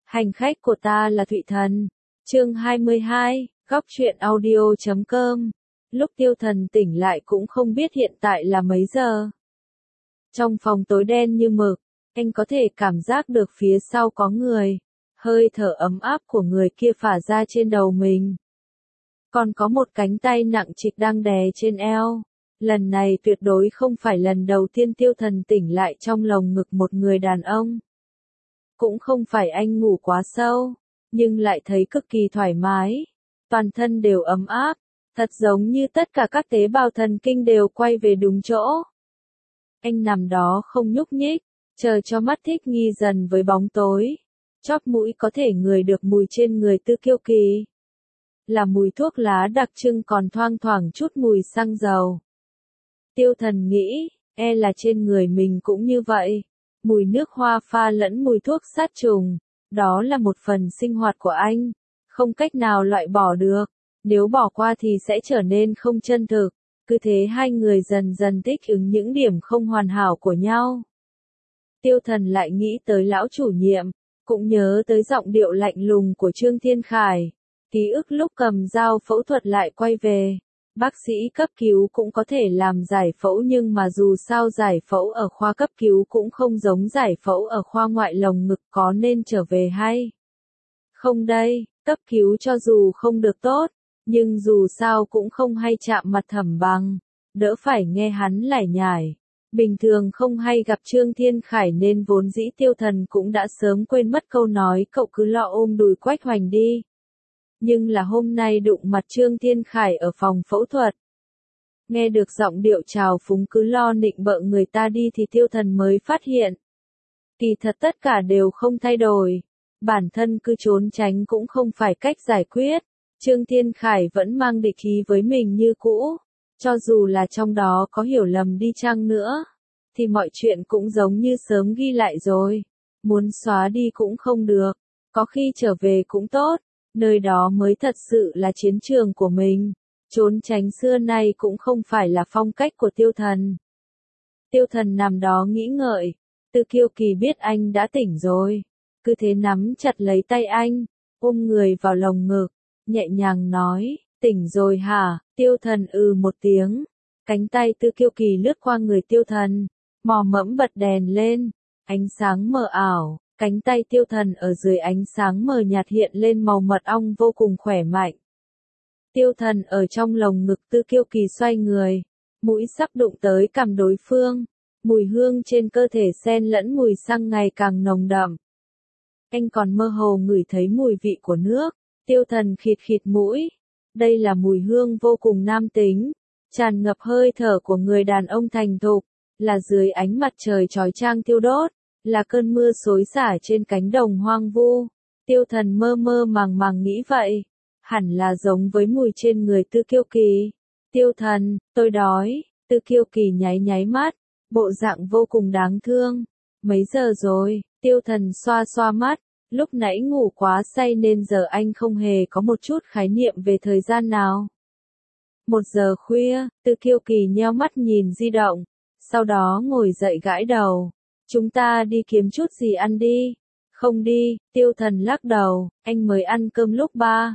Hành khách của ta là Thụy Thần. Chương 22, góc truyện audio.com. Lúc Tiêu Thần tỉnh lại cũng không biết hiện tại là mấy giờ. Trong phòng tối đen như mực, anh có thể cảm giác được phía sau có người. Hơi thở ấm áp của người kia phả ra trên đầu mình. Còn có một cánh tay nặng trịch đang đè trên eo. Lần này tuyệt đối không phải lần đầu tiên Tiêu Thần tỉnh lại trong lồng ngực một người đàn ông. Cũng không phải anh ngủ quá sâu, nhưng lại thấy cực kỳ thoải mái. Toàn thân đều ấm áp, thật giống như tất cả các tế bào thần kinh đều quay về đúng chỗ. Anh nằm đó không nhúc nhích, chờ cho mắt thích nghi dần với bóng tối. Chóp mũi có thể ngửi được mùi trên người Tư Kiêu Kỳ. Là mùi thuốc lá đặc trưng còn thoang thoảng chút mùi xăng dầu. Tiêu Thần nghĩ, là trên người mình cũng như vậy. Mùi nước hoa pha lẫn mùi thuốc sát trùng, đó là một phần sinh hoạt của anh, không cách nào loại bỏ được, nếu bỏ qua thì sẽ trở nên không chân thực, cứ thế hai người dần dần thích ứng những điểm không hoàn hảo của nhau. Tiêu Thần lại nghĩ tới lão chủ nhiệm, cũng nhớ tới giọng điệu lạnh lùng của Trương Thiên Khải, ký ức lúc cầm dao phẫu thuật lại quay về. Bác sĩ cấp cứu cũng có thể làm giải phẫu nhưng mà dù sao giải phẫu ở khoa cấp cứu cũng không giống giải phẫu ở khoa ngoại lồng ngực, có nên trở về hay không đây? Cấp cứu cho dù không được tốt, nhưng dù sao cũng không hay chạm mặt Thẩm Bằng, đỡ phải nghe hắn lải nhải. Bình thường không hay gặp Trương Thiên Khải nên vốn dĩ Tiêu Thần cũng đã sớm quên mất câu nói cậu cứ lo ôm đùi Quách Hoành đi. Nhưng là hôm nay đụng mặt Trương Thiên Khải ở phòng phẫu thuật. Nghe được giọng điệu trào phúng cứ lo nịnh bợ người ta đi thì Tiêu Thần mới phát hiện. Kỳ thật tất cả đều không thay đổi. Bản thân cứ trốn tránh cũng không phải cách giải quyết. Trương Thiên Khải vẫn mang địch ý với mình như cũ. Cho dù là trong đó có hiểu lầm đi chăng nữa, thì mọi chuyện cũng giống như sớm ghi lại rồi. Muốn xóa đi cũng không được. Có khi trở về cũng tốt. Nơi đó mới thật sự là chiến trường của mình. Trốn tránh xưa nay cũng không phải là phong cách của Tiêu Thần. Tiêu Thần nằm đó nghĩ ngợi. Tư Kiêu Kỳ biết anh đã tỉnh rồi. Cứ thế nắm chặt lấy tay anh, ôm người vào lồng ngực, nhẹ nhàng nói, tỉnh rồi hả? Tiêu Thần một tiếng. Cánh tay Tư Kiêu Kỳ lướt qua người Tiêu Thần, mò mẫm bật đèn lên, ánh sáng mờ ảo. Cánh tay Tiêu Thần ở dưới ánh sáng mờ nhạt hiện lên màu mật ong vô cùng khỏe mạnh. Tiêu Thần ở trong lồng ngực Tư Kiêu Kỳ xoay người, mũi sắp đụng tới cằm đối phương, mùi hương trên cơ thể xen lẫn mùi xăng ngày càng nồng đậm. Anh còn mơ hồ ngửi thấy mùi vị của nước, Tiêu Thần khịt khịt mũi. Đây là mùi hương vô cùng nam tính, tràn ngập hơi thở của người đàn ông thành thục, là dưới ánh mặt trời chói chang thiêu đốt. Là cơn mưa xối xả trên cánh đồng hoang vu. Tiêu Thần mơ mơ màng màng nghĩ vậy. Hẳn là giống với mùi trên người Tư Kiêu Kỳ. Tiêu Thần, tôi đói. Tư Kiêu Kỳ nháy nháy mắt, bộ dạng vô cùng đáng thương. Mấy giờ rồi? Tiêu Thần xoa xoa mắt. Lúc nãy ngủ quá say nên giờ anh không hề có một chút khái niệm về thời gian nào. 1 giờ khuya, Tư Kiêu Kỳ nheo mắt nhìn di động. Sau đó ngồi dậy gãi đầu. Chúng ta đi kiếm chút gì ăn đi. Không đi, Tiêu Thần lắc đầu, anh mới ăn cơm lúc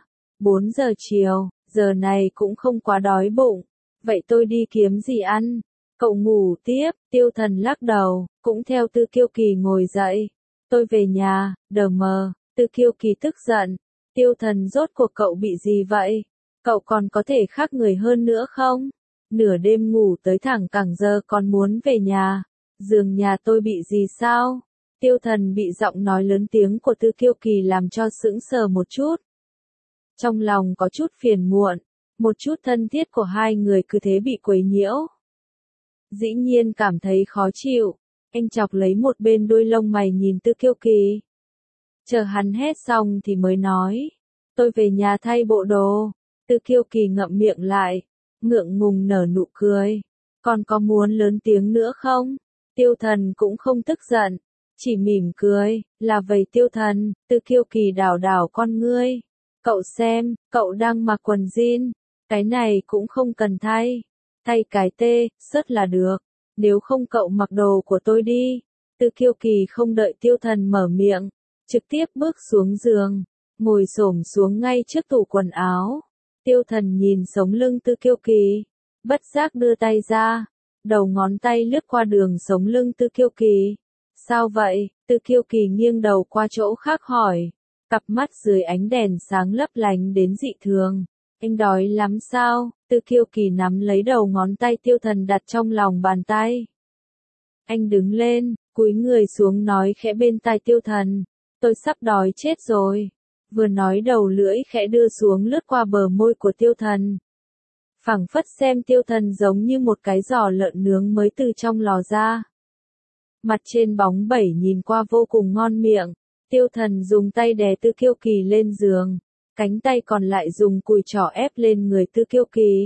4 giờ chiều, giờ này cũng không quá đói bụng. Vậy tôi đi kiếm gì ăn? Cậu ngủ tiếp, Tiêu Thần lắc đầu, cũng theo Tư Kiêu Kỳ ngồi dậy. Tôi về nhà, đờ mờ, Tư Kiêu Kỳ tức giận. Tiêu Thần rốt cuộc cậu bị gì vậy? Cậu còn có thể khác người hơn nữa không? Nửa đêm ngủ tới thẳng cẳng giờ còn muốn về nhà. Giường nhà tôi bị gì sao? Tiêu Thần bị giọng nói lớn tiếng của Tư Kiêu Kỳ làm cho sững sờ một chút. Trong lòng có chút phiền muộn, một chút thân thiết của hai người cứ thế bị quấy nhiễu. Dĩ nhiên cảm thấy khó chịu, anh chọc lấy một bên đuôi lông mày nhìn Tư Kiêu Kỳ. Chờ hắn hét xong thì mới nói, tôi về nhà thay bộ đồ. Tư Kiêu Kỳ ngậm miệng lại, ngượng ngùng nở nụ cười. Còn có muốn lớn tiếng nữa không? Tiêu Thần cũng không tức giận, chỉ mỉm cười, là vậy Tiêu Thần. Tư Kiêu Kỳ đảo đảo con ngươi. Cậu xem, cậu đang mặc quần jean, cái này cũng không cần thay. Thay cái sớt là được, nếu không cậu mặc đồ của tôi đi. Tư Kiêu Kỳ không đợi Tiêu Thần mở miệng, trực tiếp bước xuống giường, ngồi xổm xuống ngay trước tủ quần áo. Tiêu Thần nhìn sống lưng Tư Kiêu Kỳ, bất giác đưa tay ra, đầu ngón tay lướt qua đường sống lưng Tư Kiêu Kỳ. Sao vậy? Tư Kiêu Kỳ nghiêng đầu qua chỗ khác hỏi, cặp mắt dưới ánh đèn sáng lấp lánh đến dị thường. Anh đói lắm sao? Tư Kiêu Kỳ nắm lấy đầu ngón tay Tiêu Thần đặt trong lòng bàn tay. Anh đứng lên, cúi người xuống nói khẽ bên tai Tiêu Thần, tôi sắp đói chết rồi. Vừa nói đầu lưỡi khẽ đưa xuống lướt qua bờ môi của Tiêu Thần. Phảng phất xem Tiêu Thần giống như một cái giò lợn nướng mới từ trong lò ra. Mặt trên bóng bẩy nhìn qua vô cùng ngon miệng. Tiêu Thần dùng tay đè Tư Kiêu Kỳ lên giường, cánh tay còn lại dùng cùi trỏ ép lên người Tư Kiêu Kỳ.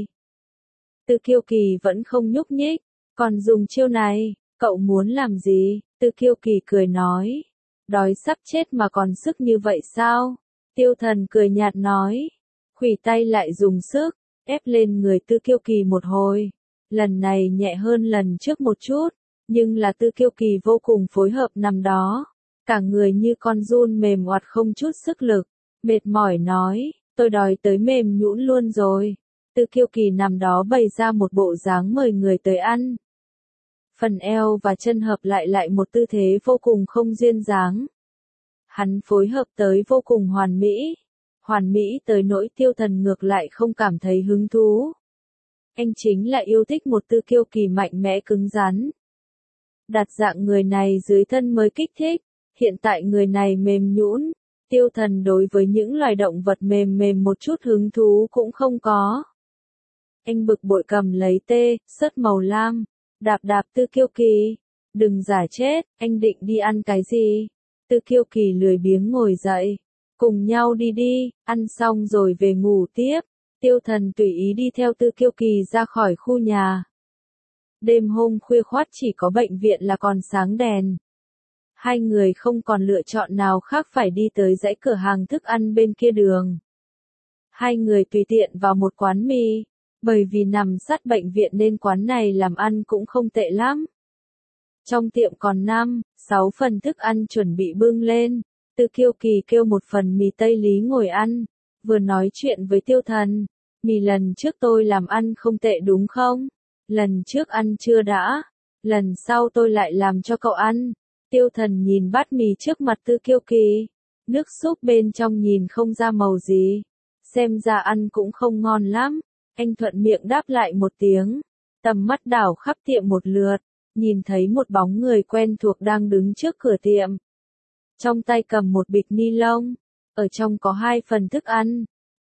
Tư Kiêu Kỳ vẫn không nhúc nhích, còn dùng chiêu này, cậu muốn làm gì? Tư Kiêu Kỳ cười nói, đói sắp chết mà còn sức như vậy sao? Tiêu Thần cười nhạt nói, khuỷu tay lại dùng sức, ép lên người Tư Kiêu Kỳ một hồi. Lần này nhẹ hơn lần trước một chút, nhưng là Tư Kiêu Kỳ vô cùng phối hợp nằm đó. Cả người như con giun mềm oặt không chút sức lực, mệt mỏi nói, tôi đói tới mềm nhũn luôn rồi. Tư Kiêu Kỳ nằm đó bày ra một bộ dáng mời người tới ăn. Phần eo và chân hợp lại một tư thế vô cùng không duyên dáng. Hắn phối hợp tới vô cùng hoàn mỹ tới nỗi Tiêu Thần ngược lại không cảm thấy hứng thú. Anh chính là yêu thích một Tư Kiêu Kỳ mạnh mẽ cứng rắn. Đặt dạng người này dưới thân mới kích thích, hiện tại người này mềm nhũn, Tiêu Thần đối với những loài động vật mềm mềm một chút hứng thú cũng không có. Anh bực bội cầm lấy sớt màu lam, đạp Tư Kiêu Kỳ, đừng giả chết, anh định đi ăn cái gì? Tư Kiêu Kỳ lười biếng ngồi dậy, cùng nhau đi, ăn xong rồi về ngủ tiếp. Tiêu Thần tùy ý đi theo Tư Kiêu Kỳ ra khỏi khu nhà. Đêm hôm khuya khoắt chỉ có bệnh viện là còn sáng đèn. Hai người không còn lựa chọn nào khác phải đi tới dãy cửa hàng thức ăn bên kia đường. Hai người tùy tiện vào một quán mì, bởi vì nằm sát bệnh viện nên quán này làm ăn cũng không tệ lắm. Trong tiệm còn 5-6 phần thức ăn chuẩn bị bưng lên, Tư Kiêu Kỳ kêu một phần mì Tây Lý ngồi ăn, vừa nói chuyện với Tiêu Thần, mì lần trước tôi làm ăn không tệ đúng không? Lần trước ăn chưa đã, lần sau tôi lại làm cho cậu ăn. Tiêu Thần nhìn bát mì trước mặt Tư Kiêu Kỳ, nước súp bên trong nhìn không ra màu gì, xem ra ăn cũng không ngon lắm. Anh thuận miệng đáp lại một tiếng, tầm mắt đảo khắp tiệm một lượt, nhìn thấy một bóng người quen thuộc đang đứng trước cửa tiệm. Trong tay cầm một bịch ni lông, ở trong có 2 phần thức ăn.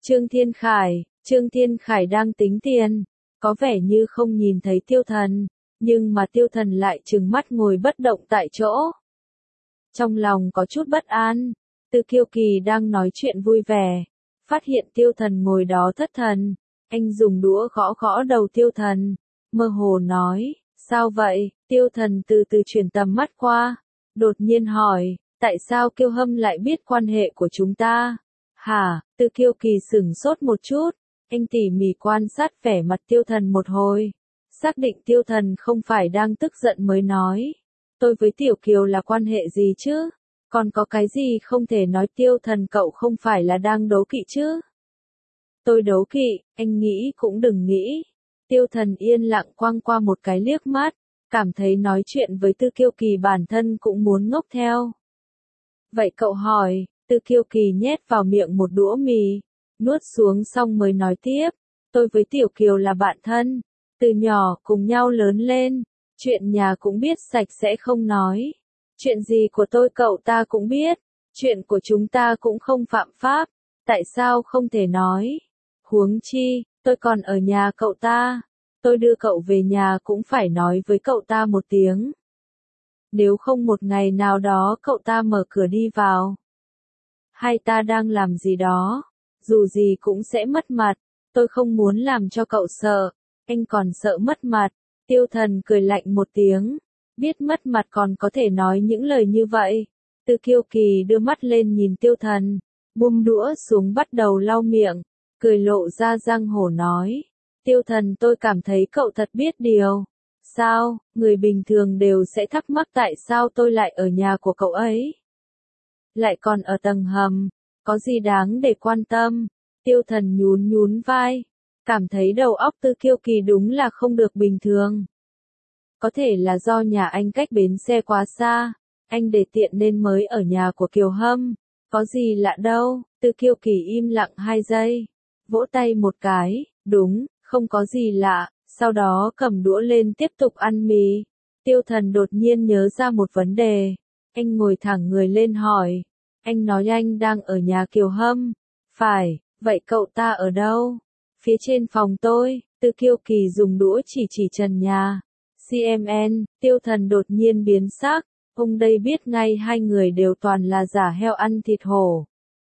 Trương Thiên Khải đang tính tiền, có vẻ như không nhìn thấy Tiêu Thần, nhưng mà Tiêu Thần lại trừng mắt ngồi bất động tại chỗ. Trong lòng có chút bất an, Tư Kiêu Kỳ đang nói chuyện vui vẻ, phát hiện Tiêu Thần ngồi đó thất thần, anh dùng đũa gõ đầu Tiêu Thần, mơ hồ nói, sao vậy? Tiêu Thần từ từ chuyển tầm mắt qua, đột nhiên hỏi, tại sao Kiêu Hâm lại biết quan hệ của chúng ta? Hả? Tư Kiêu Kỳ sửng sốt một chút, anh tỉ mỉ quan sát vẻ mặt Tiêu Thần một hồi, xác định Tiêu Thần không phải đang tức giận mới nói, tôi với Tiểu Kiều là quan hệ gì chứ? Còn có cái gì không thể nói? Tiêu Thần cậu không phải là đang đố kỵ chứ? Tôi đố kỵ, anh nghĩ cũng đừng nghĩ. Tiêu Thần yên lặng quăng qua một cái liếc mắt, cảm thấy nói chuyện với Tư Kiêu Kỳ bản thân cũng muốn ngốc theo. Vậy cậu hỏi, Tư Kiêu Kỳ nhét vào miệng một đũa mì, nuốt xuống xong mới nói tiếp, tôi với Tiểu Kiều là bạn thân, từ nhỏ cùng nhau lớn lên, chuyện nhà cũng biết sạch sẽ không nói. Chuyện gì của tôi cậu ta cũng biết, chuyện của chúng ta cũng không phạm pháp, tại sao không thể nói? Huống chi, tôi còn ở nhà cậu ta, tôi đưa cậu về nhà cũng phải nói với cậu ta một tiếng. Nếu không một ngày nào đó cậu ta mở cửa đi vào, hai ta đang làm gì đó, dù gì cũng sẽ mất mặt, tôi không muốn làm cho cậu sợ, anh còn sợ mất mặt. Tiêu Thần cười lạnh một tiếng, biết mất mặt còn có thể nói những lời như vậy. Tư Kiêu Kỳ đưa mắt lên nhìn Tiêu Thần, buông đũa xuống bắt đầu lau miệng, cười lộ ra răng hổ nói, Tiêu Thần tôi cảm thấy cậu thật biết điều. Sao, người bình thường đều sẽ thắc mắc tại sao tôi lại ở nhà của cậu ấy. lại còn ở tầng hầm, có gì đáng để quan tâm. Tiêu Thần nhún nhún vai, cảm thấy đầu óc Tư Kiêu Kỳ đúng là không được bình thường. Có thể là do nhà anh cách bến xe quá xa, anh để tiện nên mới ở nhà của Kiều Hâm, có gì lạ đâu. Tư Kiêu Kỳ im lặng 2 giây, vỗ tay một cái, đúng, không có gì lạ, sau đó cầm đũa lên tiếp tục ăn mì. Tiêu Thần đột nhiên nhớ ra một vấn đề, anh ngồi thẳng người lên hỏi, anh nói anh đang ở nhà Kiều Hâm, phải, vậy cậu ta ở đâu? Phía trên phòng tôi. Tư Kiêu Kỳ dùng đũa chỉ trần nhà. CMN, Tiêu Thần đột nhiên biến sắc, ông đây biết ngay hai người đều toàn là giả heo ăn thịt hổ.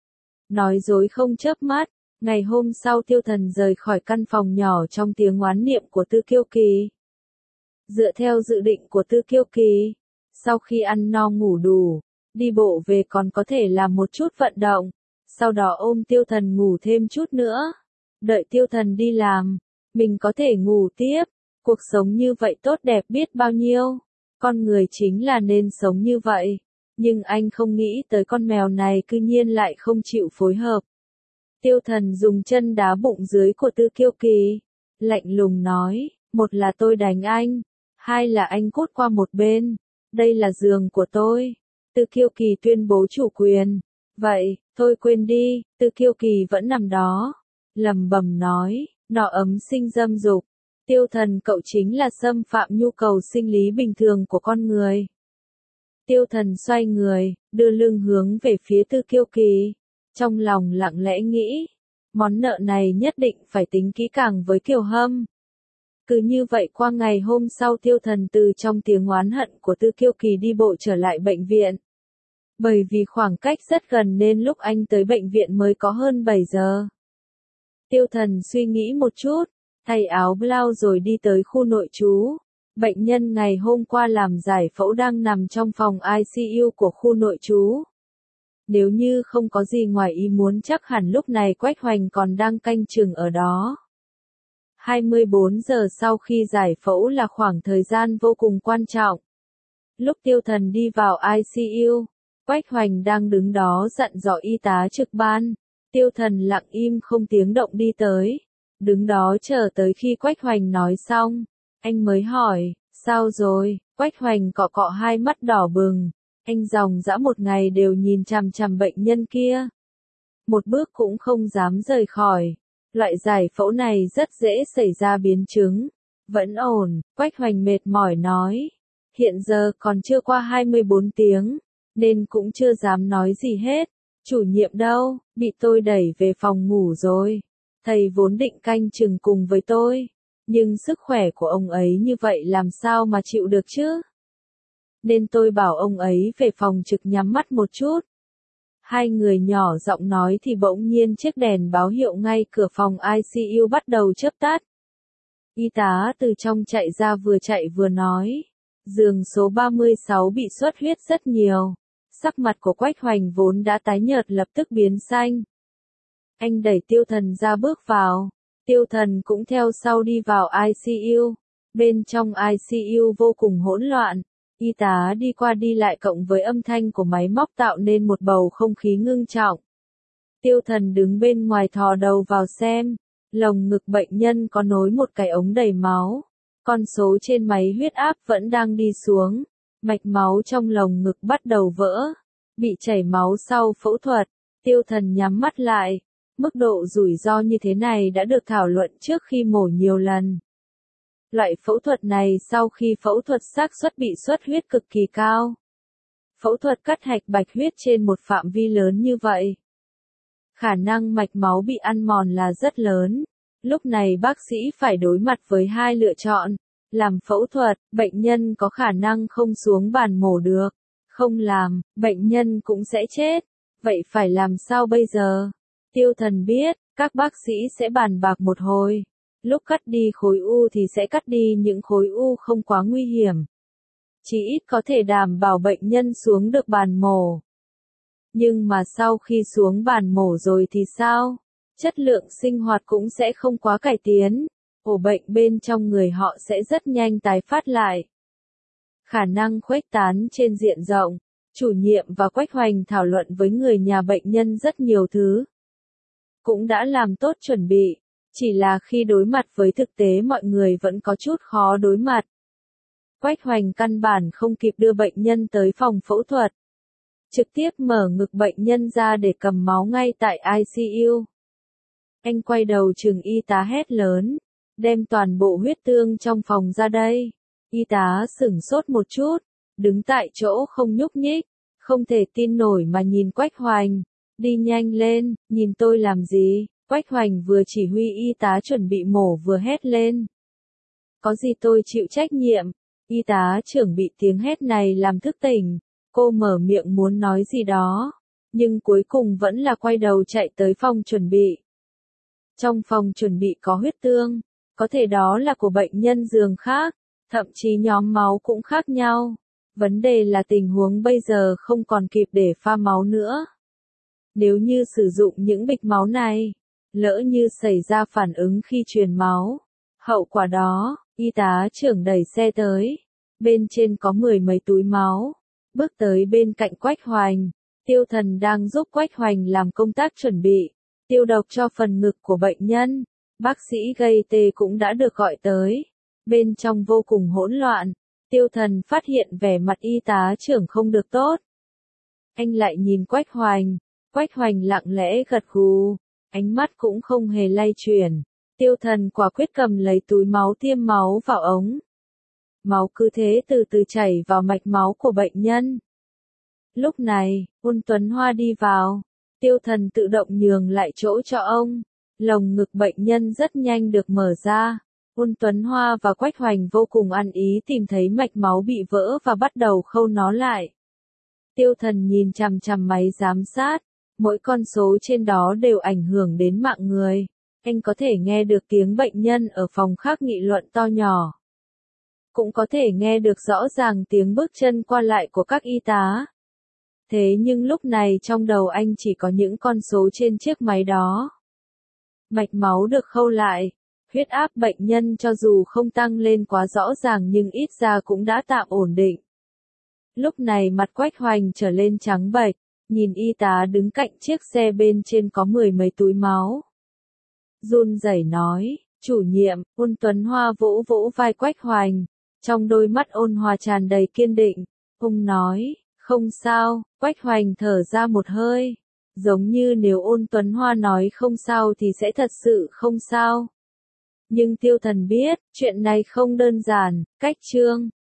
Nói dối không chớp mắt, ngày hôm sau Tiêu Thần rời khỏi căn phòng nhỏ trong tiếng oán niệm của Tư Kiêu Kỳ. Dựa theo dự định của Tư Kiêu Kỳ, sau khi ăn no ngủ đủ, đi bộ về còn có thể làm một chút vận động, sau đó ôm Tiêu Thần ngủ thêm chút nữa. Đợi Tiêu Thần đi làm, mình có thể ngủ tiếp. Cuộc sống như vậy tốt đẹp biết bao nhiêu. Con người chính là nên sống như vậy. Nhưng anh không nghĩ tới con mèo này cư nhiên lại không chịu phối hợp. Tiêu Thần dùng chân đá bụng dưới của Tư Kiêu Kỳ, lạnh lùng nói, một là tôi đánh anh, hai là anh cút qua một bên, đây là giường của tôi. Tư Kiêu Kỳ tuyên bố chủ quyền. Vậy, thôi quên đi. Tư Kiêu Kỳ vẫn nằm đó, lẩm bẩm nói, nọ ấm sinh dâm dục. Tiêu Thần cậu chính là xâm phạm nhu cầu sinh lý bình thường của con người. Tiêu Thần xoay người, đưa lưng hướng về phía Tư Kiêu Kỳ, trong lòng lặng lẽ nghĩ, món nợ này nhất định phải tính kỹ càng với Kiều Hâm. Cứ như vậy qua ngày hôm sau Tiêu Thần từ trong tiếng oán hận của Tư Kiêu Kỳ đi bộ trở lại bệnh viện. Bởi vì khoảng cách rất gần nên lúc anh tới bệnh viện mới có hơn 7 giờ. Tiêu Thần suy nghĩ một chút, thay áo blau rồi đi tới khu nội trú. Bệnh nhân ngày hôm qua làm giải phẫu đang nằm trong phòng ICU của khu nội trú. Nếu như không có gì ngoài ý muốn chắc hẳn lúc này Quách Hoành còn đang canh chừng ở đó. 24 giờ sau khi giải phẫu là khoảng thời gian vô cùng quan trọng. Lúc Tiêu Thần đi vào ICU, Quách Hoành đang đứng đó dặn dò y tá trực ban. Tiêu Thần lặng im không tiếng động đi tới, đứng đó chờ tới khi Quách Hoành nói xong, anh mới hỏi, sao rồi? Quách Hoành cọ cọ hai mắt đỏ bừng, anh dòng dã một ngày đều nhìn chằm chằm bệnh nhân kia. Một bước cũng không dám rời khỏi, loại giải phẫu này rất dễ xảy ra biến chứng. Vẫn ổn, Quách Hoành mệt mỏi nói, hiện giờ còn chưa qua 24 tiếng, nên cũng chưa dám nói gì hết. Chủ nhiệm đâu, bị tôi đẩy về phòng ngủ rồi. Thầy vốn định canh chừng cùng với tôi, nhưng sức khỏe của ông ấy như vậy làm sao mà chịu được chứ? Nên tôi bảo ông ấy về phòng trực nhắm mắt một chút. Hai người nhỏ giọng nói thì bỗng nhiên chiếc đèn báo hiệu ngay cửa phòng ICU bắt đầu chớp tắt. Y tá từ trong chạy ra vừa chạy vừa nói, giường số 36 bị xuất huyết rất nhiều. Sắc mặt của Quách Hoành vốn đã tái nhợt lập tức biến xanh. Anh đẩy Tiêu Thần ra bước vào. Tiêu Thần cũng theo sau đi vào ICU. Bên trong ICU vô cùng hỗn loạn. Y tá đi qua đi lại cộng với âm thanh của máy móc tạo nên một bầu không khí ngưng trọng. Tiêu Thần đứng bên ngoài thò đầu vào xem. Lồng ngực bệnh nhân có nối một cái ống đầy máu. Con số trên máy huyết áp vẫn đang đi xuống. Mạch máu trong lồng ngực bắt đầu vỡ, bị chảy máu sau phẫu thuật. Tiêu Thần nhắm mắt lại. Mức độ rủi ro như thế này đã được thảo luận trước khi mổ nhiều lần. Loại phẫu thuật này sau khi phẫu thuật xác suất bị xuất huyết cực kỳ cao. Phẫu thuật cắt hạch bạch huyết trên một phạm vi lớn như vậy, khả năng mạch máu bị ăn mòn là rất lớn. Lúc này bác sĩ phải đối mặt với hai lựa chọn. Làm phẫu thuật, bệnh nhân có khả năng không xuống bàn mổ được. Không làm, bệnh nhân cũng sẽ chết. Vậy phải làm sao bây giờ? Tiêu Thần biết, các bác sĩ sẽ bàn bạc một hồi. Lúc cắt đi khối u thì sẽ cắt đi những khối u không quá nguy hiểm. Chỉ ít có thể đảm bảo bệnh nhân xuống được bàn mổ. Nhưng mà sau khi xuống bàn mổ rồi thì sao? Chất lượng sinh hoạt cũng sẽ không quá cải tiến. Ổ bệnh bên trong người họ sẽ rất nhanh tái phát lại. Khả năng khuếch tán trên diện rộng. Chủ nhiệm và Quách Hoành thảo luận với người nhà bệnh nhân rất nhiều thứ. Cũng đã làm tốt chuẩn bị, chỉ là khi đối mặt với thực tế mọi người vẫn có chút khó đối mặt. Quách Hoành căn bản không kịp đưa bệnh nhân tới phòng phẫu thuật. Trực tiếp mở ngực bệnh nhân ra để cầm máu ngay tại ICU. Anh quay đầu chừng y tá hét lớn, đem toàn bộ huyết tương trong phòng ra đây. Y tá sửng sốt một chút, đứng tại chỗ không nhúc nhích, không thể tin nổi mà nhìn Quách Hoành. Đi nhanh lên, nhìn tôi làm gì? Quách Hoành vừa chỉ huy y tá chuẩn bị mổ vừa hét lên. Có gì tôi chịu trách nhiệm? Y tá trưởng bị tiếng hét này làm thức tỉnh. Cô mở miệng muốn nói gì đó, nhưng cuối cùng vẫn là quay đầu chạy tới phòng chuẩn bị. Trong phòng chuẩn bị có huyết tương, có thể đó là của bệnh nhân giường khác, thậm chí nhóm máu cũng khác nhau. Vấn đề là tình huống bây giờ không còn kịp để pha máu nữa. Nếu như sử dụng những bịch máu này, lỡ như xảy ra phản ứng khi truyền máu, hậu quả đó, y tá trưởng đẩy xe tới, bên trên có 10 mấy túi máu, bước tới bên cạnh Quách Hoành. Tiêu Thần đang giúp Quách Hoành làm công tác chuẩn bị, tiêu độc cho phần ngực của bệnh nhân. Bác sĩ gây tê cũng đã được gọi tới. Bên trong vô cùng hỗn loạn, Tiêu Thần phát hiện vẻ mặt y tá trưởng không được tốt. Anh lại nhìn Quách Hoành. Quách Hoành lặng lẽ gật gù, ánh mắt cũng không hề lay chuyển. Tiêu Thần quả quyết cầm lấy túi máu tiêm máu vào ống. Máu cứ thế từ từ chảy vào mạch máu của bệnh nhân. Lúc này, Ôn Tuấn Hoa đi vào. Tiêu Thần tự động nhường lại chỗ cho ông. Lồng ngực bệnh nhân rất nhanh được mở ra. Ôn Tuấn Hoa và Quách Hoành vô cùng ăn ý tìm thấy mạch máu bị vỡ và bắt đầu khâu nó lại. Tiêu Thần nhìn chằm chằm máy giám sát. Mỗi con số trên đó đều ảnh hưởng đến mạng người. Anh có thể nghe được tiếng bệnh nhân ở phòng khác nghị luận to nhỏ. Cũng có thể nghe được rõ ràng tiếng bước chân qua lại của các y tá. Thế nhưng lúc này trong đầu anh chỉ có những con số trên chiếc máy đó. Mạch máu được khâu lại. Huyết áp bệnh nhân cho dù không tăng lên quá rõ ràng nhưng ít ra cũng đã tạm ổn định. Lúc này mặt Quách Hoành trở lên trắng bệch. Nhìn y tá đứng cạnh chiếc xe bên trên có 10 mấy túi máu. Run rẩy nói, chủ nhiệm. Ôn Tuấn Hoa vỗ vỗ vai Quách Hoành. Trong đôi mắt ôn hòa tràn đầy kiên định. Ông nói, không sao. Quách Hoành thở ra một hơi. Giống như nếu Ôn Tuấn Hoa nói không sao thì sẽ thật sự không sao. Nhưng Tiêu Thần biết, chuyện này không đơn giản. Cách chương